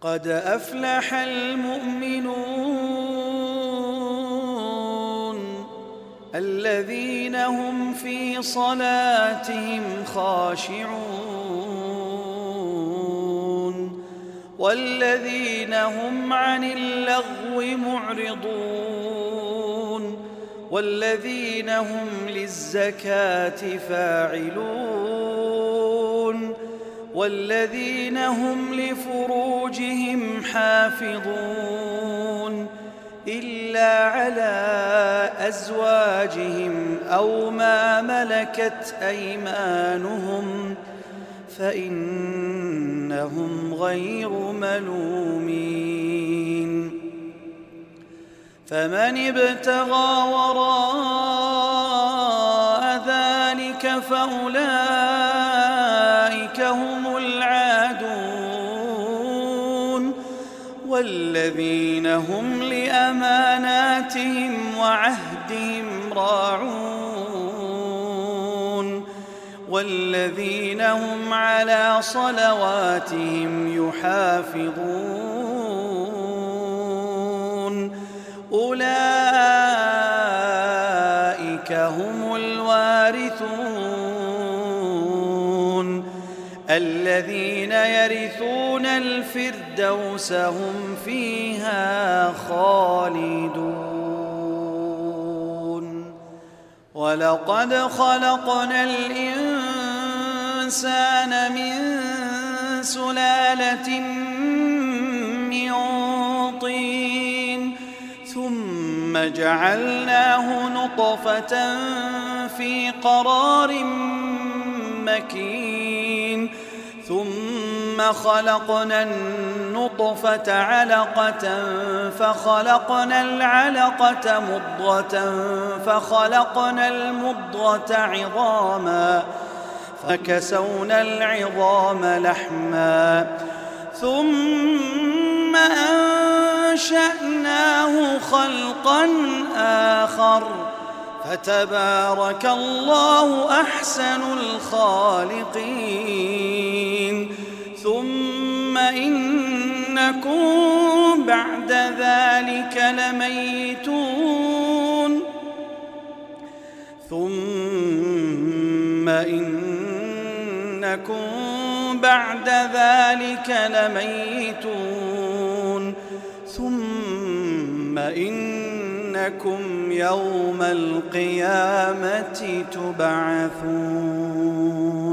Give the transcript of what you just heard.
قد أفلح المؤمنون الذين هم في صلاتهم خاشعون والذين هم عن اللغو معرضون والذين هم للزكاة فاعلون والذين هم لفروجهم حافظون إلا على أزواجهم أو ما ملكت أيمانهم فإنهم غير ملومين فمن ابتغى وراء ذلك فأولئك هم العادون والذين هم لأماناتهم وعهدهم راعون والذين هم على صلواتهم يحافظون أولئك هم الوارثون الذين يرثون الفردوس هم فيها خالدون ولقد خلقنا الإنسان من سلالة من طين ثم جعلناه نطفة في قرار مكين ثم خلقنا النطفة علقة فخلقنا العلقة مضغة فخلقنا المضغة عظاما فكسونا العظام لحما ثم أنشأناه خلقا آخر فتبارك الله أحسن الخالقين ثم إنكم بعد ذلك لميتون ثم إنكم بعد ذلك لميتون ثم إنكم يوم القيامة تبعثون